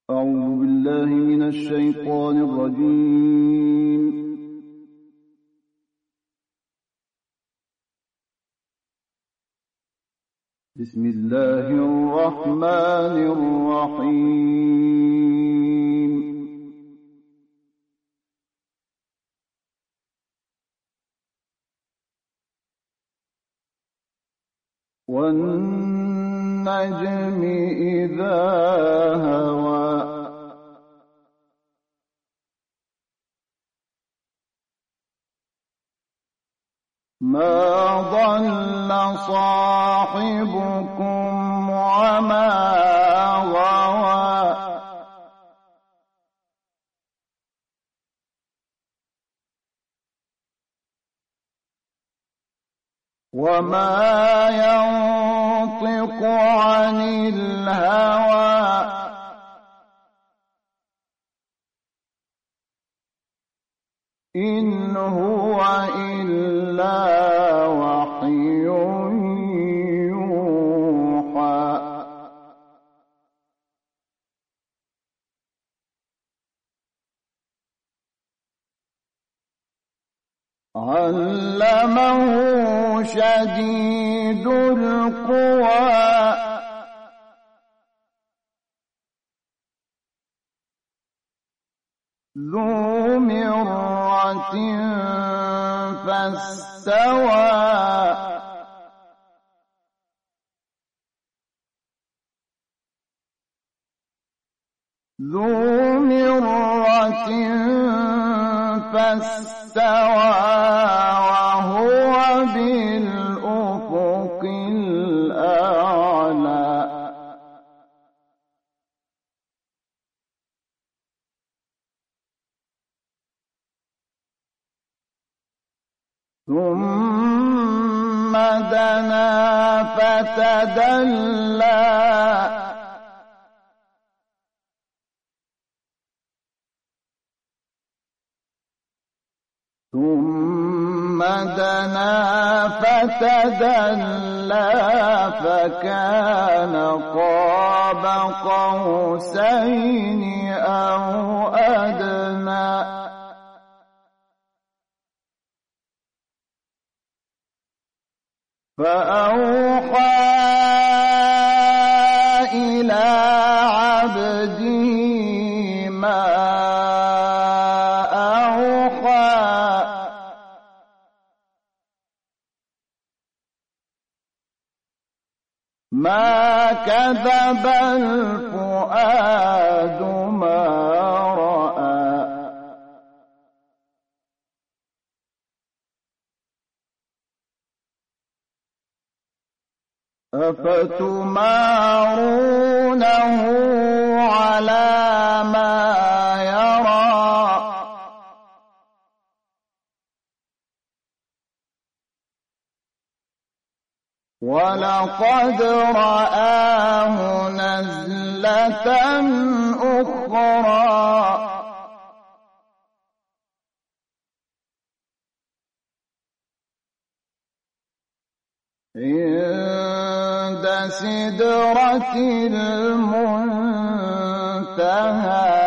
أعوذ بالله من الشيطان الرجيم. بسم الله الرحمن الرحيم. والنجم إذا هوى ما ضل صاحبكم وما غوى وما ينطق عن الهوى إن هو إلا وحي يوحى. علمه شديد القوى ذو مرة فاستوى ذو مرة فاستوى وهو بالأفق الأعلى. ثم دنا فتدلى ثم دنا فتدلى فكان قاب قوسين أو أدنى. فأوحى إلى عبده ما أوحى ما كذب الفؤاد ما رأى. أفتمارونه على ما يرى ولقد رآه نزلة أخرى عند سدرة المنتهى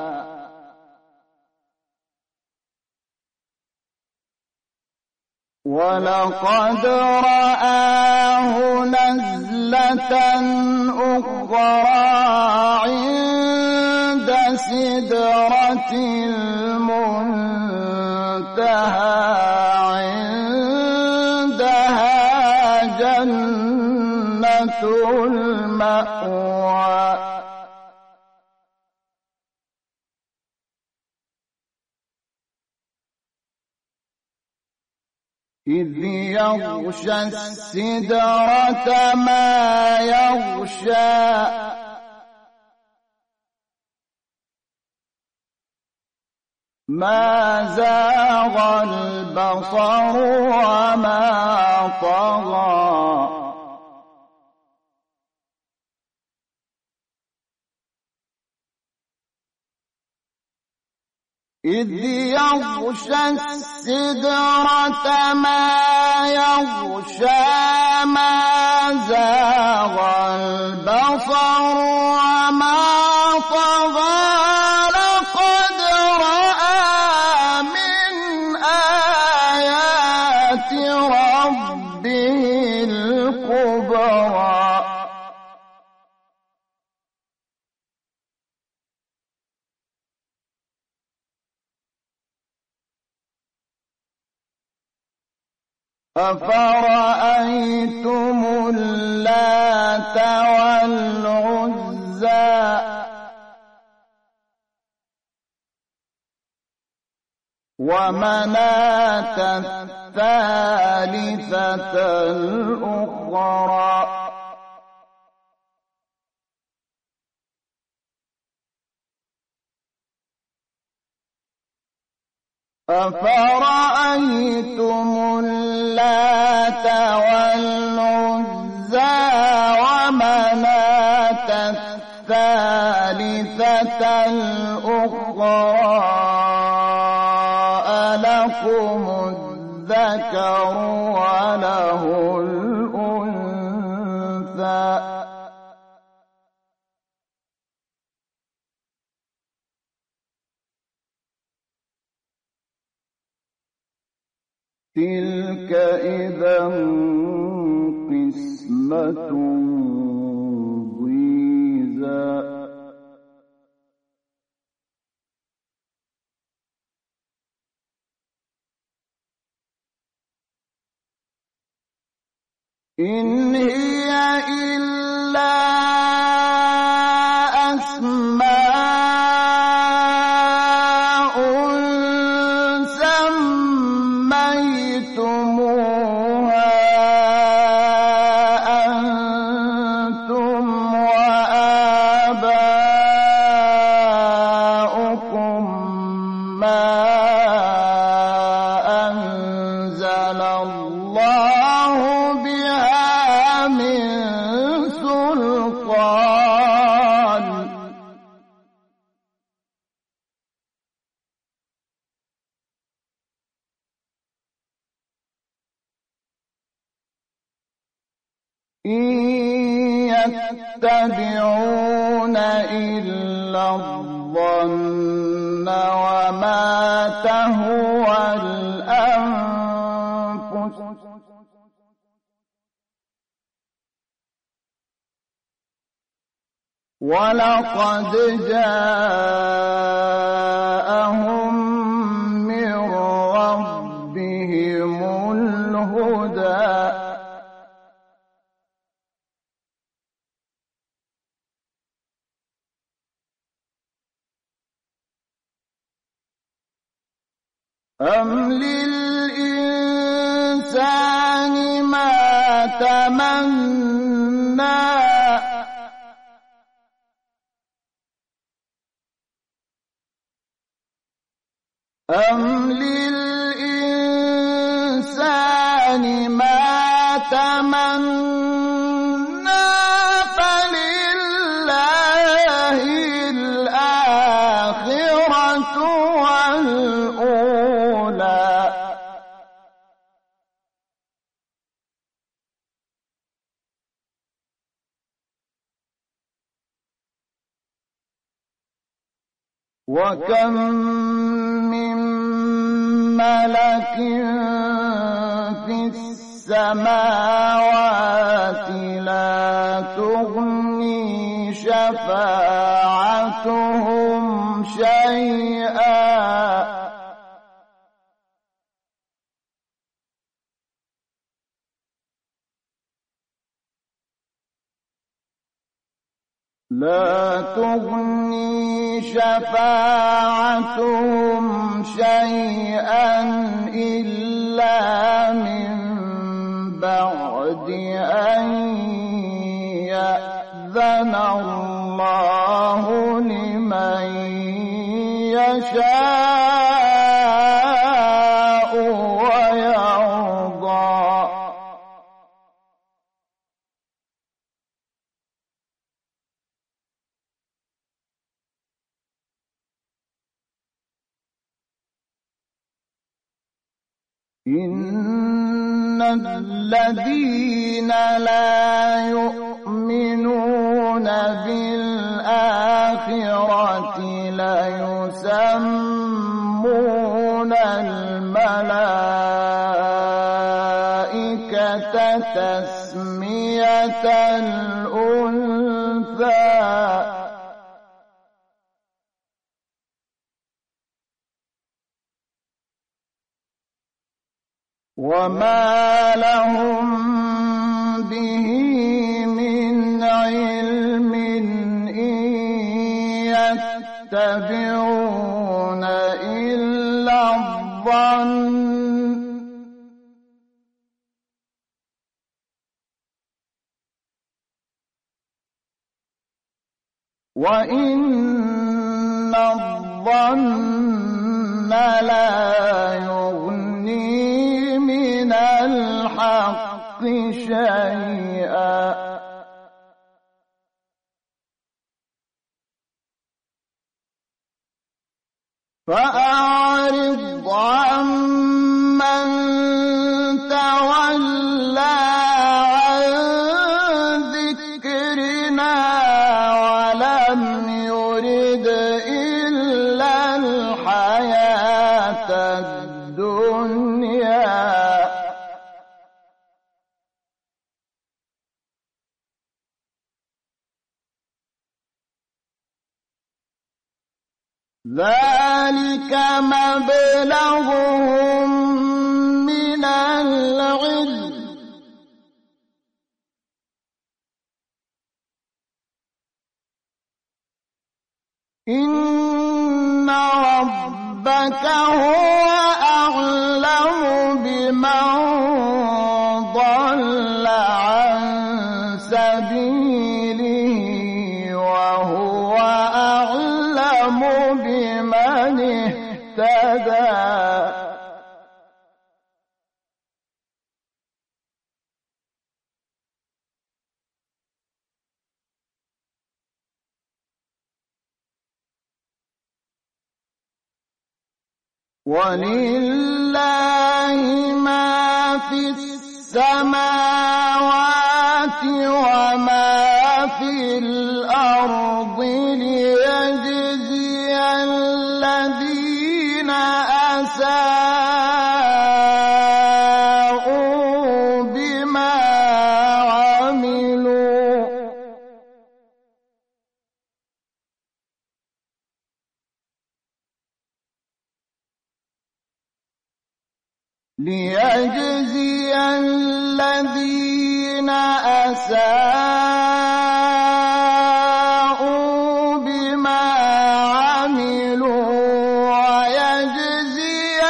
ولقد رآه نزلة أخرى عند سدرة المنتهى جنة المأوى. إذ يغشى السدرة ما يغشى ما زاغ البصر وما طغى. إذ يغشى السدرة ما يغشى ما زاغ البصر وما طغى. أفرأيتم اللات والعزى ومناة الثالثة الأخرى أفرأيتم اللات والعزى ومناة الثالثة الأخرى ألكم الذكر وله الأنثى تلك إذا قسمة ضيزى إن هي إلا أسماء سميتموها أنتم وآباؤكم ما أنزل الله بها من سلطان إن يتبعون إلا الظن وما تهوى الأنفس ولقد جاءهم من ربهم الهدى أم للإنسان ما تمنى أم للإنسان ما تمنى فلله الآخرة والأولى وكم من ملك في السماوات لا تغني شفاعتهم شيئا لا تغني شفاعتهم شيئا إلا من بعد أن يأذن الله لمن يشاء ويرضى إن الذين لا يؤمنون بالآخرة ليسمون الملائكة تسمية الأنثى وما لهم به من علم إن يتبعون إلا الظن وإن الظن لا يغني من الحق شيئا فأعرض عمن تولى عن ذكرنا ولم يرد إلا الحياة الدنيا ذلك مبلغهم من العلم إن ربك هو أعلم بمن ضل عن سبيله وهو أعلم بمن اهتدى ولله ما في السماوات وما في الأرض ليجزي الذين أساءوا بما عملوا ليجزي الذين أساءوا بما عملوا ويجزي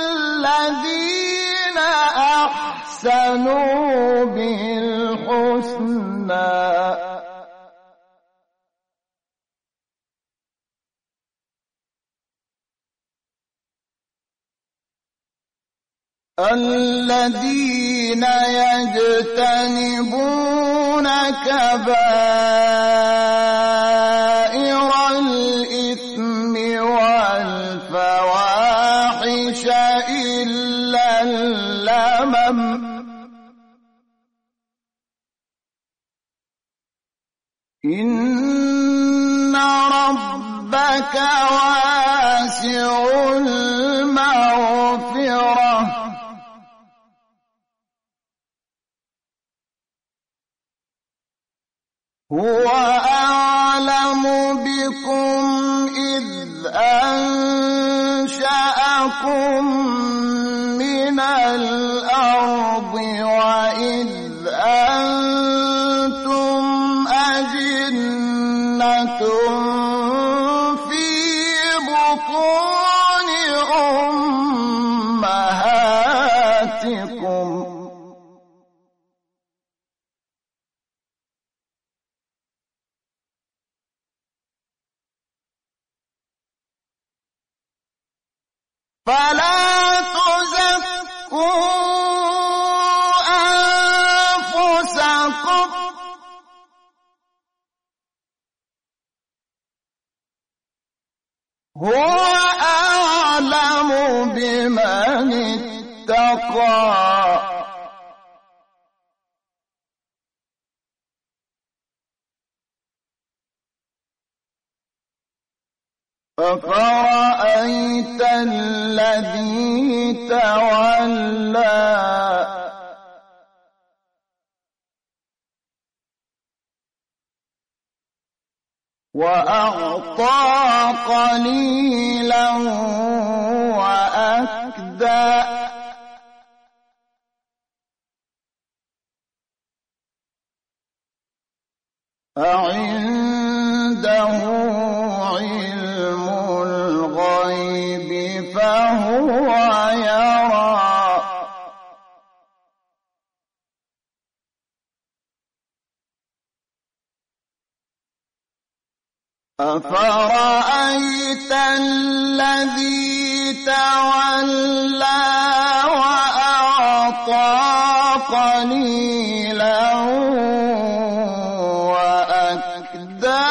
الذين أحسنوا بالحسنى الذين يجتنبون كبائر الإثم والفواحش إلا اللمم إن ربك واسع المغفرة هو أعلم بكم إذ أنشأكم من الأرض وإذ أنتم أجنة في بطون أمهاتكم فلا تزكوا أنفسكم هو أعلم بمن اتقى أفرأيت الذي تولى وأعطى قليلا وأكدى أعنده علم الغيب فهو يرى أفرأيت الذي تولى وأعطى قليلا وأكدى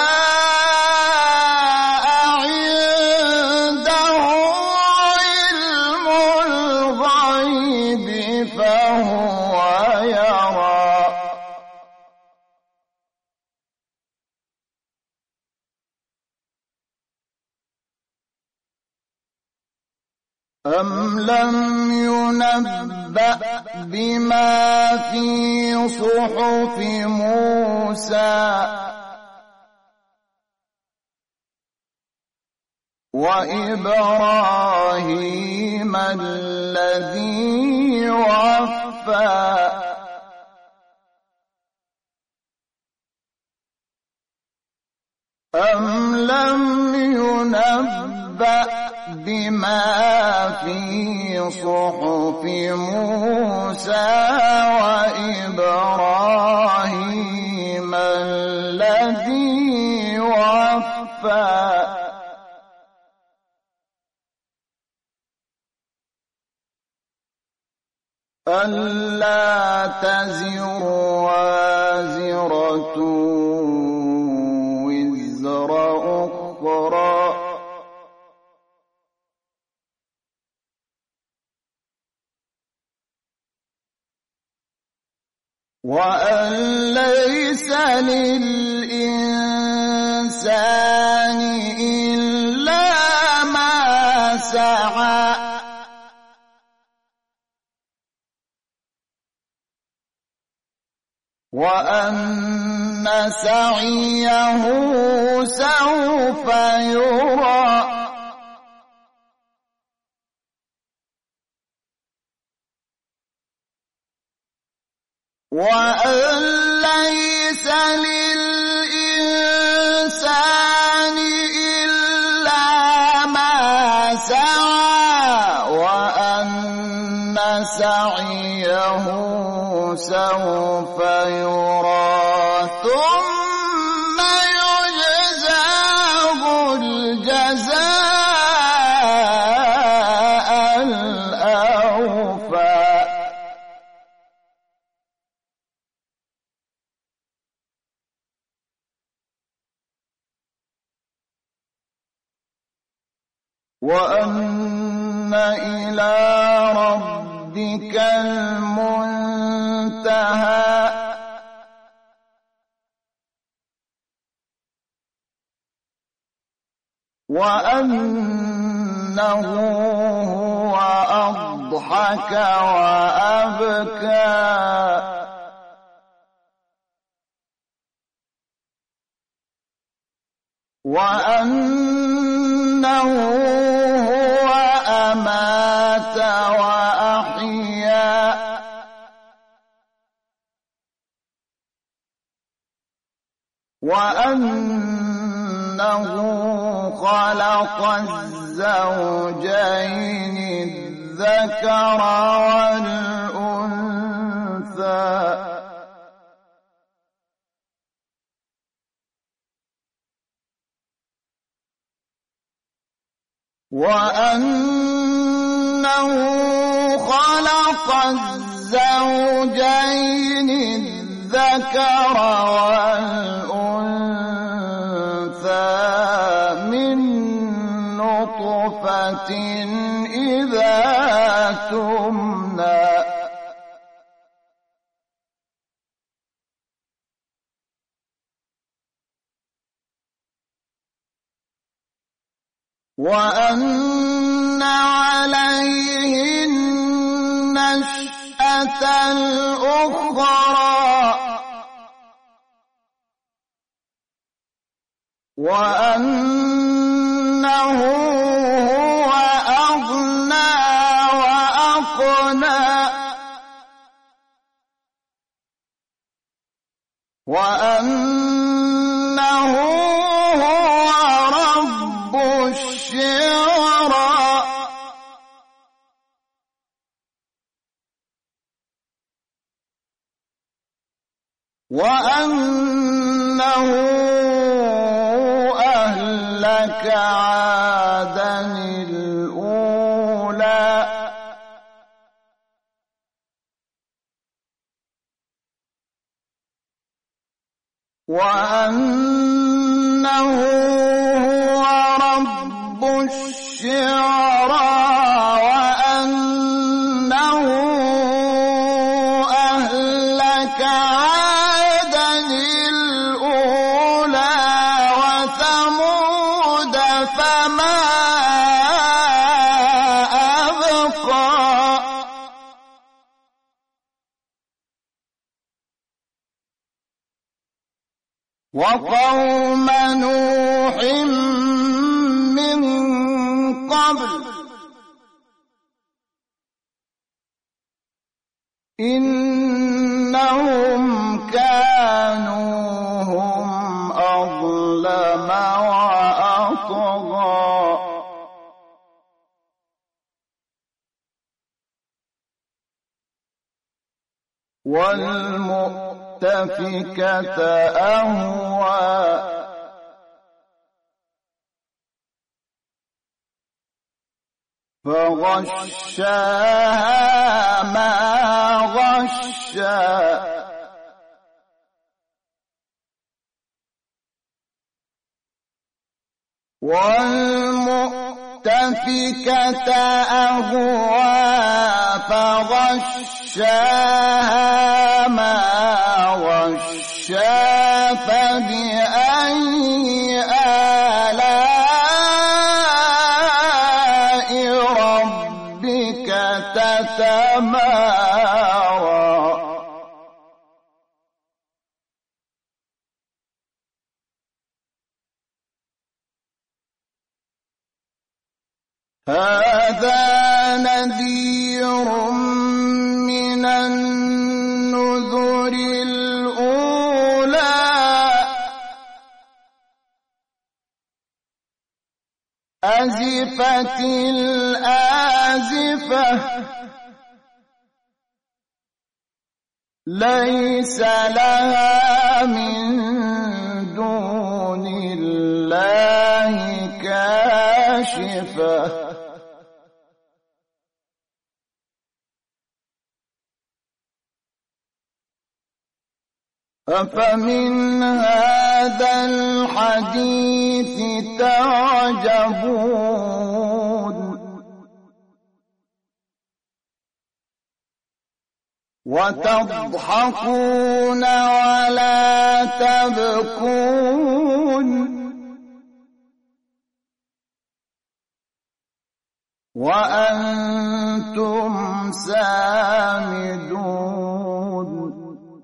أعنده علم الغيب فهو يرى أم لم ينبأ بما في صحف موسى وإبراهيم الذي وفى أم لم ينبأ بما في صحف موسى وإبراهيم الذي وفى ألا تزر وازرة وزر أخرى وأن ليس للإنسان إلا ما سعى وأن سعيه سوف يرى وأن ليس للإنسان إلا ما سعى وأن سعيه سوف يرى ثم يجزاه الجزاء الأوفى وأن إلى ربك المنتهى وأنه هو أضحك وأبكى وأنه هو أمات وأحيا وأنه خلق الزوجين الذكر والأنثى وأنه خلق الزوجين الذكر والأنثى من نطفة إذا تمنى وأن عليه النشأة الأخرى وأنه هو أغنى وأقنى وأنه وأنه أهلك عادا الأولى وأنه هو رب الشعرى وأنه أهلك عادا الأولى وثمود فما أبقى وقوم نوح من قبل إنهم كانوا هم أظلم وأطغى والمؤتفكة أهوى فغشاها ما غشى والمؤتفكة أهوى فغشاها ما غشى فبأي آلاء ربك تتمارى هذا نذير من النذر الأولى أزفت الآزفة ليس لها من دون الله كاشفة أفمن هذا الحديث تعجبون وتضحكون ولا تبكون وأنتم سامدون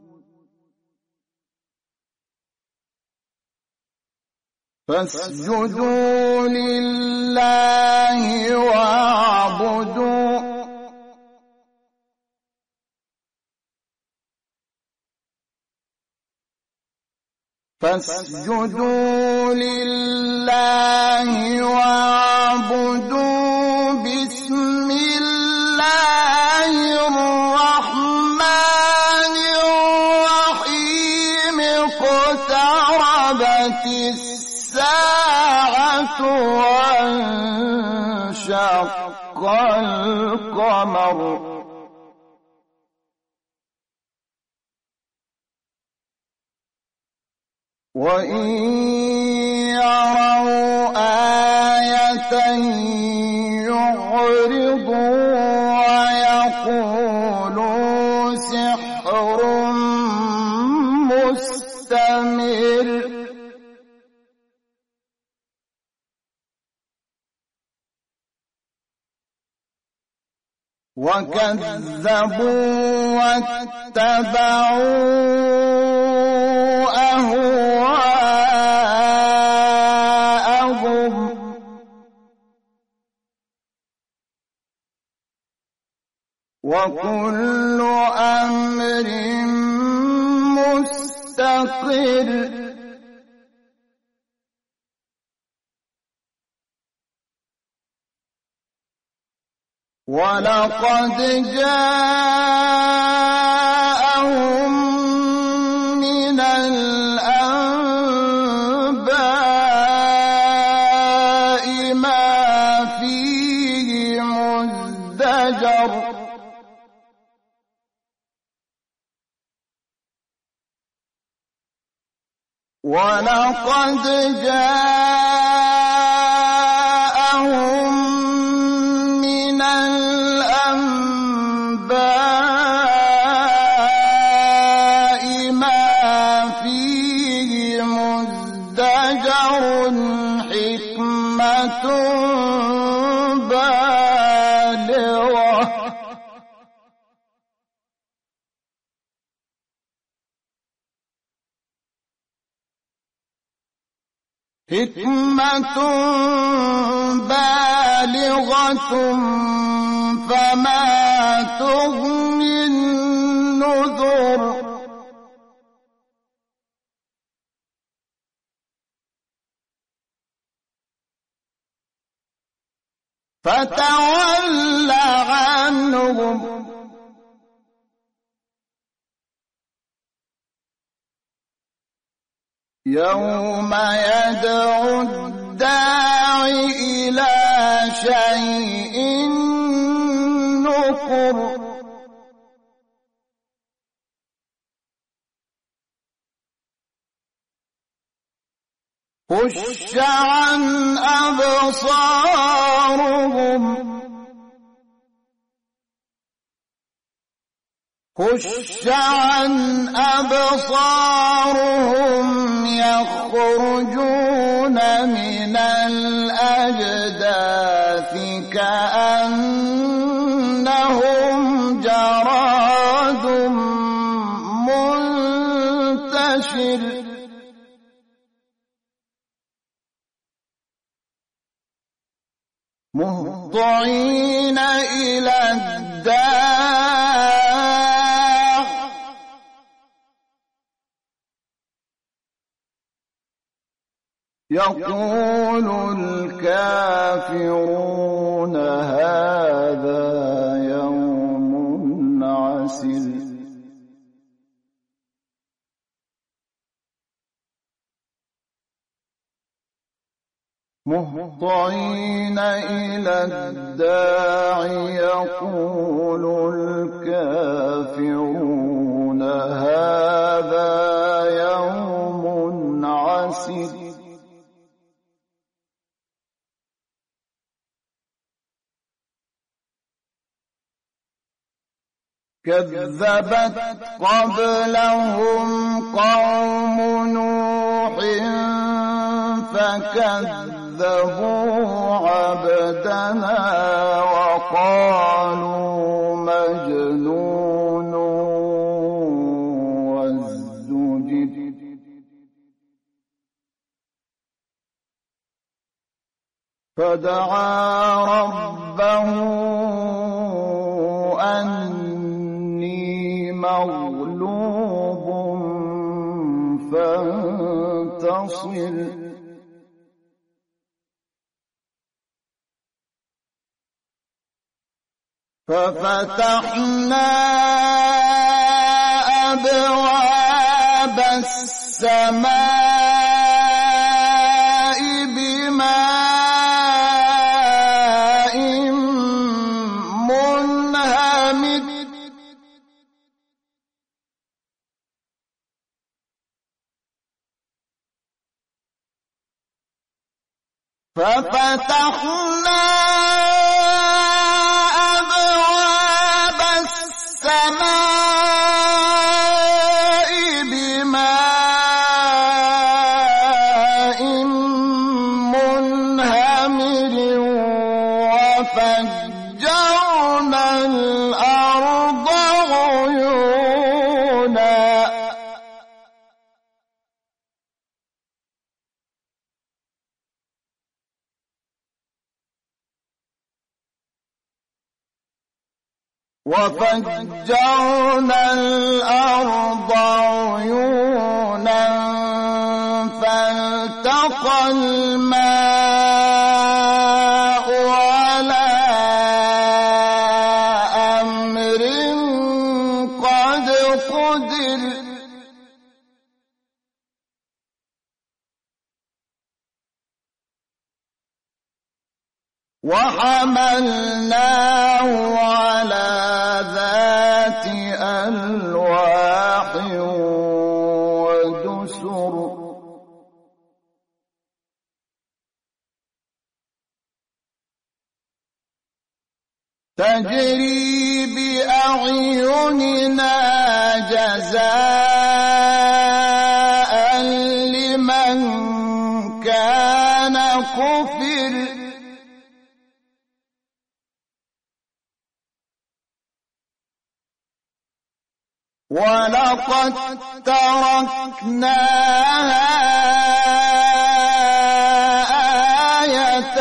فاسجدوا لله واعبدوا فاسجدوا لله واعبدوا بسم الله الرحمن الرحيم اقتربت الساعة وانشق القمر وإن يروا آية يعرضوا ويقولوا سحر مستمر وكذبوا واتبعوا أهواءهم وكل أمر مستقر ولقد جاءهم من ولقد جاءهم من الأنباء ما فيه مزدجر حكمة بالغة فما تغني النذر فتول عنهم يوم يدعو الداعي إلى شيء نكر خش عن أبصارهم يخرجون من الأجداث كأنهم جراد منتشر مهطعين إلى الداع يقول الكافرون هذا يوم عسر مهطعين إلى الداع يقول الكافرون هذا يوم عسر كذبت قبلهم قوم نوح فكذبوا عبدنا وقالوا مجنون وازدجر فدعا ربه أني مغلوب فانتصر ففتحنا أبواب السماء بماء منهمر ففتحنا أبواب السماء بماء منهمر وفجرنا الأرض عيونا فالتقى الماء على أمر قد قدر وحملناه على ذات ألواح ودسر تجري بأعيننا جزاء لمن كان كفر ولقد تركناها آية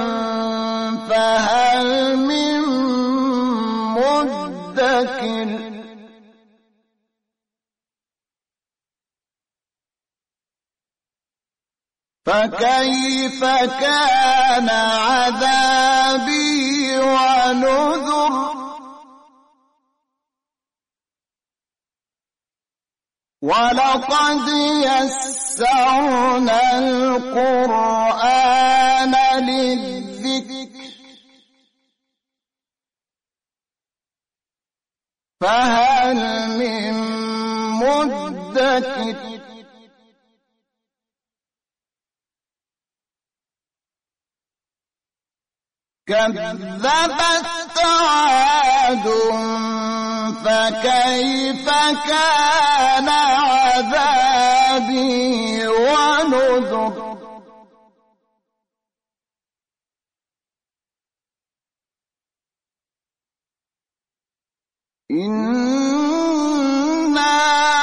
فهل من مدكر فكيف كان عذابي ونذر ولقد يسرنا القرآن للذكر فهل من مدكر كذبت عاد فكيف كان عذابي ونذر إنا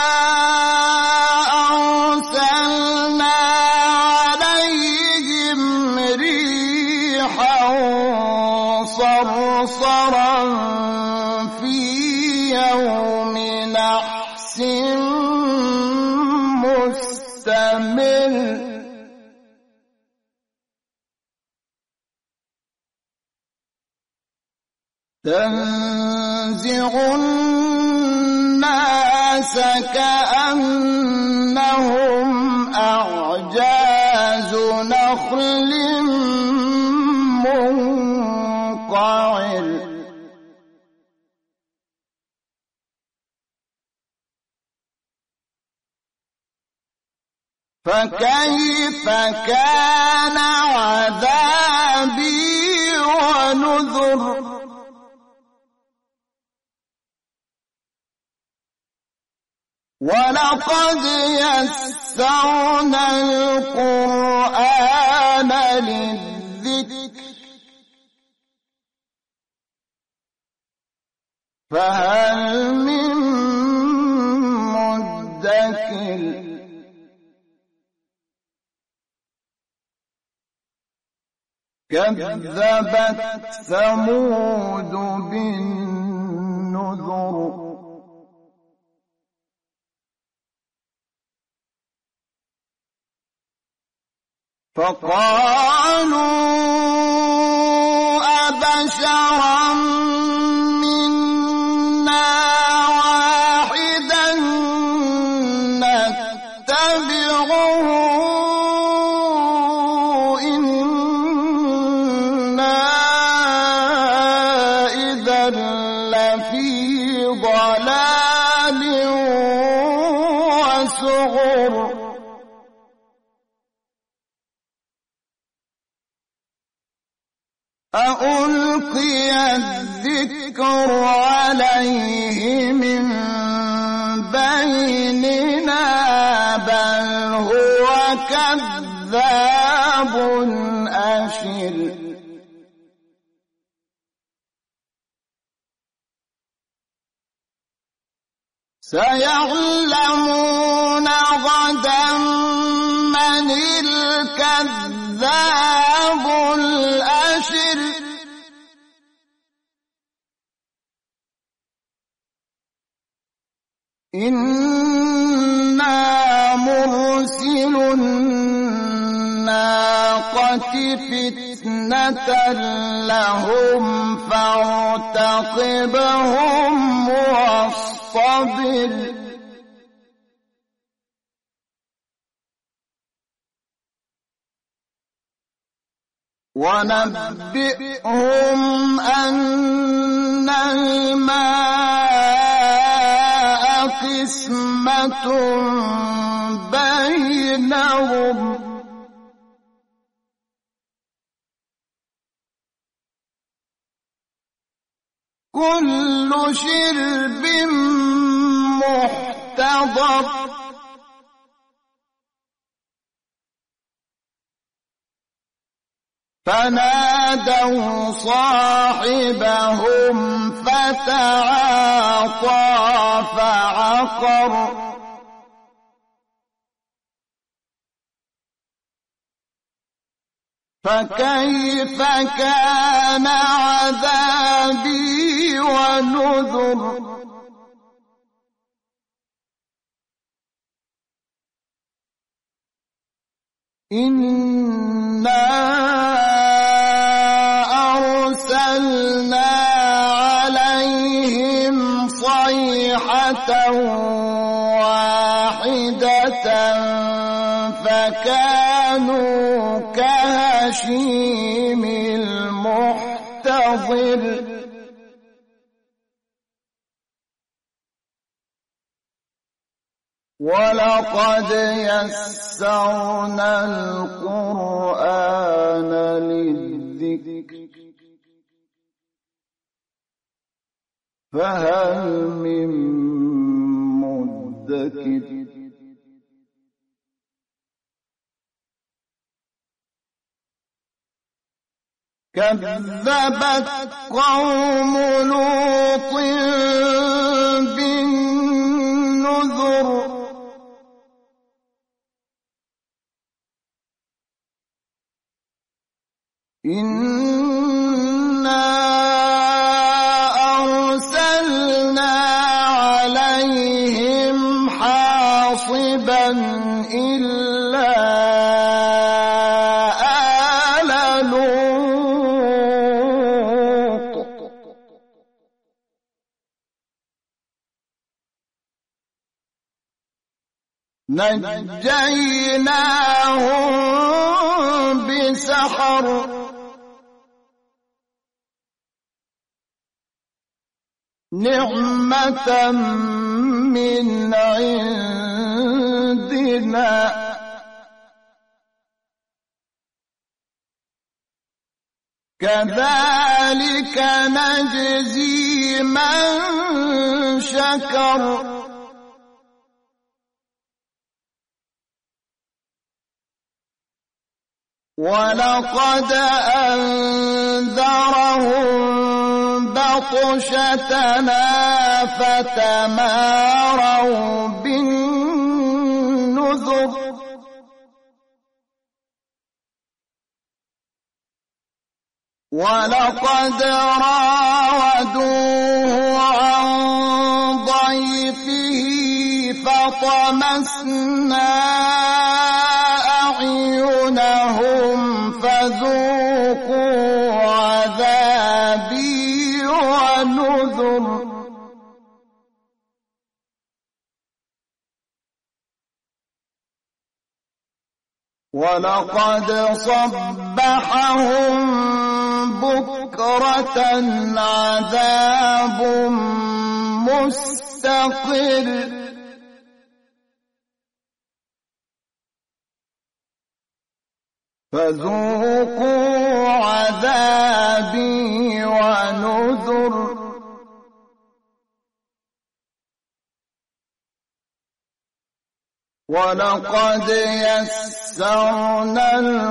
أرسلنا عليهم ريحا صرصرا في يوم نحس مستمر تنزع الناس كأنهم أعجاز نخل منقعر فكيف كان عذابي ونذر ولقد يسرنا القرآن للذكر فهل من مدكر كذبت ثمود بالنذر فقالوا أبشرا منا واحدا نتبعه إنا إذا لفي ضلال وسعر أألقي الذكر عليه من بيننا بل هو كذاب أشر سيعلمون غدا من الكذاب الأشر إنا مرسل الناقة فتنة لهم فارتقبهم واصطبر ونبئهم أن الماء قسمة بينهم كل شرب محتضر فنادوا صاحبهم فتعاطى فعقر فكيف كان عذابي ونذر إنا أرسلنا عليهم صيحة واحدة فكانوا كهشيم المحتضر ولقد يسرنا القرآن للذكر فهل من مدكر كذبت قوم لوط بالنذر إنا أرسلنا عليهم حاصبا إلا آل لوط نجيناهم بسحر نعمة من عندنا كذلك نجزي من شكر ولقد أنذرهم بطشتنا فتماروا بالنذر ولقد راودوه عن ضيفه فطمسنا أعينهم فذوقوا عذابي ونذر ولقد صبحهم بكرة عذاب مستقر فذوقوا عذابي ونذر ولقد يسرنا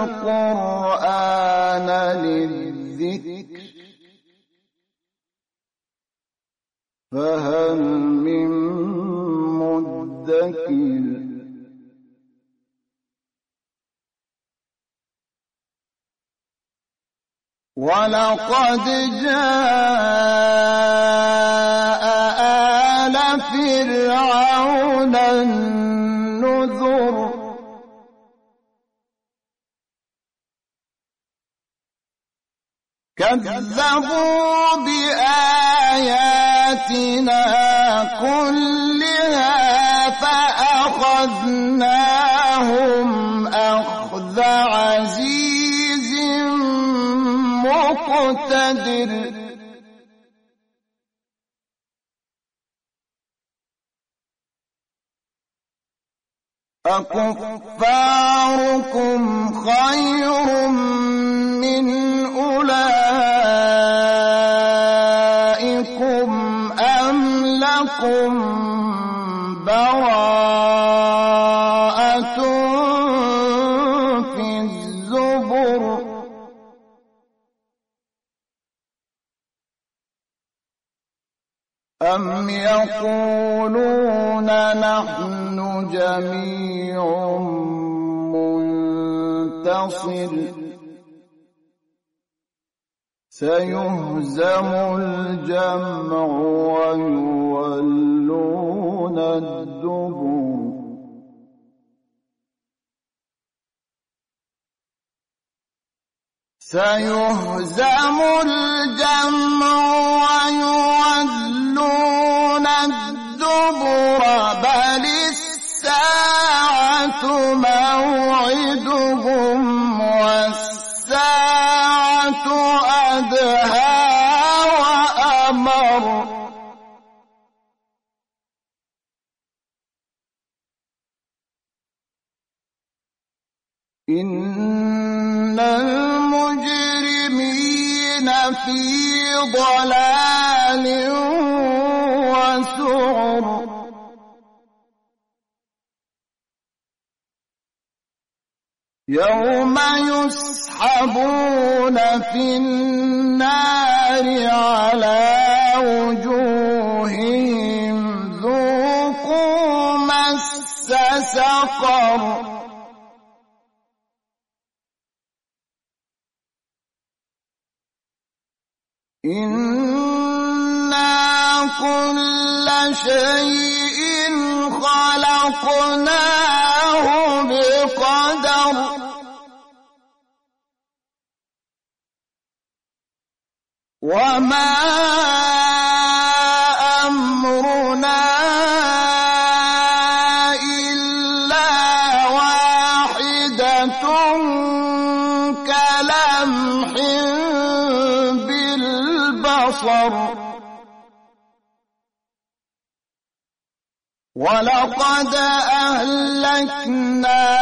القرآن للذكر فهل من مدكر ولقد جاء آل فرعون النذر كذبوا بآياتنا كلها فأخذناهم أخذ عزيز مقتدر أكفاركم خير من أولئكم أم يقولون نحن جميع منتصر سيهزم الجمع ويولون الدبر سيهزم الجمع ويولون الدبر بل الساعة موعدهم والساعة أدهى وأمر إن المجرمين في ضلال وسعر يوم يسحبون في النار على وجوههم ذوقوا مس سقر إنا كل شيء خلقناه بقدر وما أمرنا إلا واحدة كلمح بالبصر ولقد أهلكنا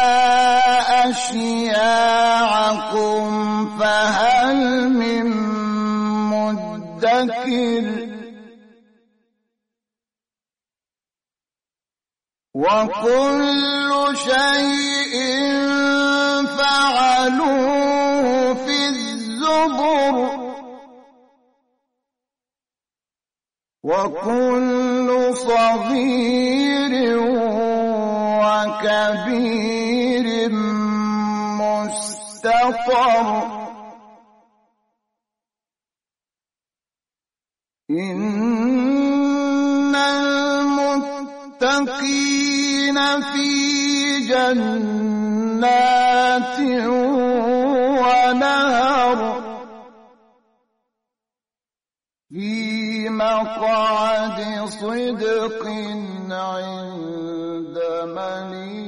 أشياعكم فهل من مدكر وكل شيء فعلوه في الزبر وكل صغير وكبير مستطر إن المتقين في جنات ونهر في مقعد صدق عند مليك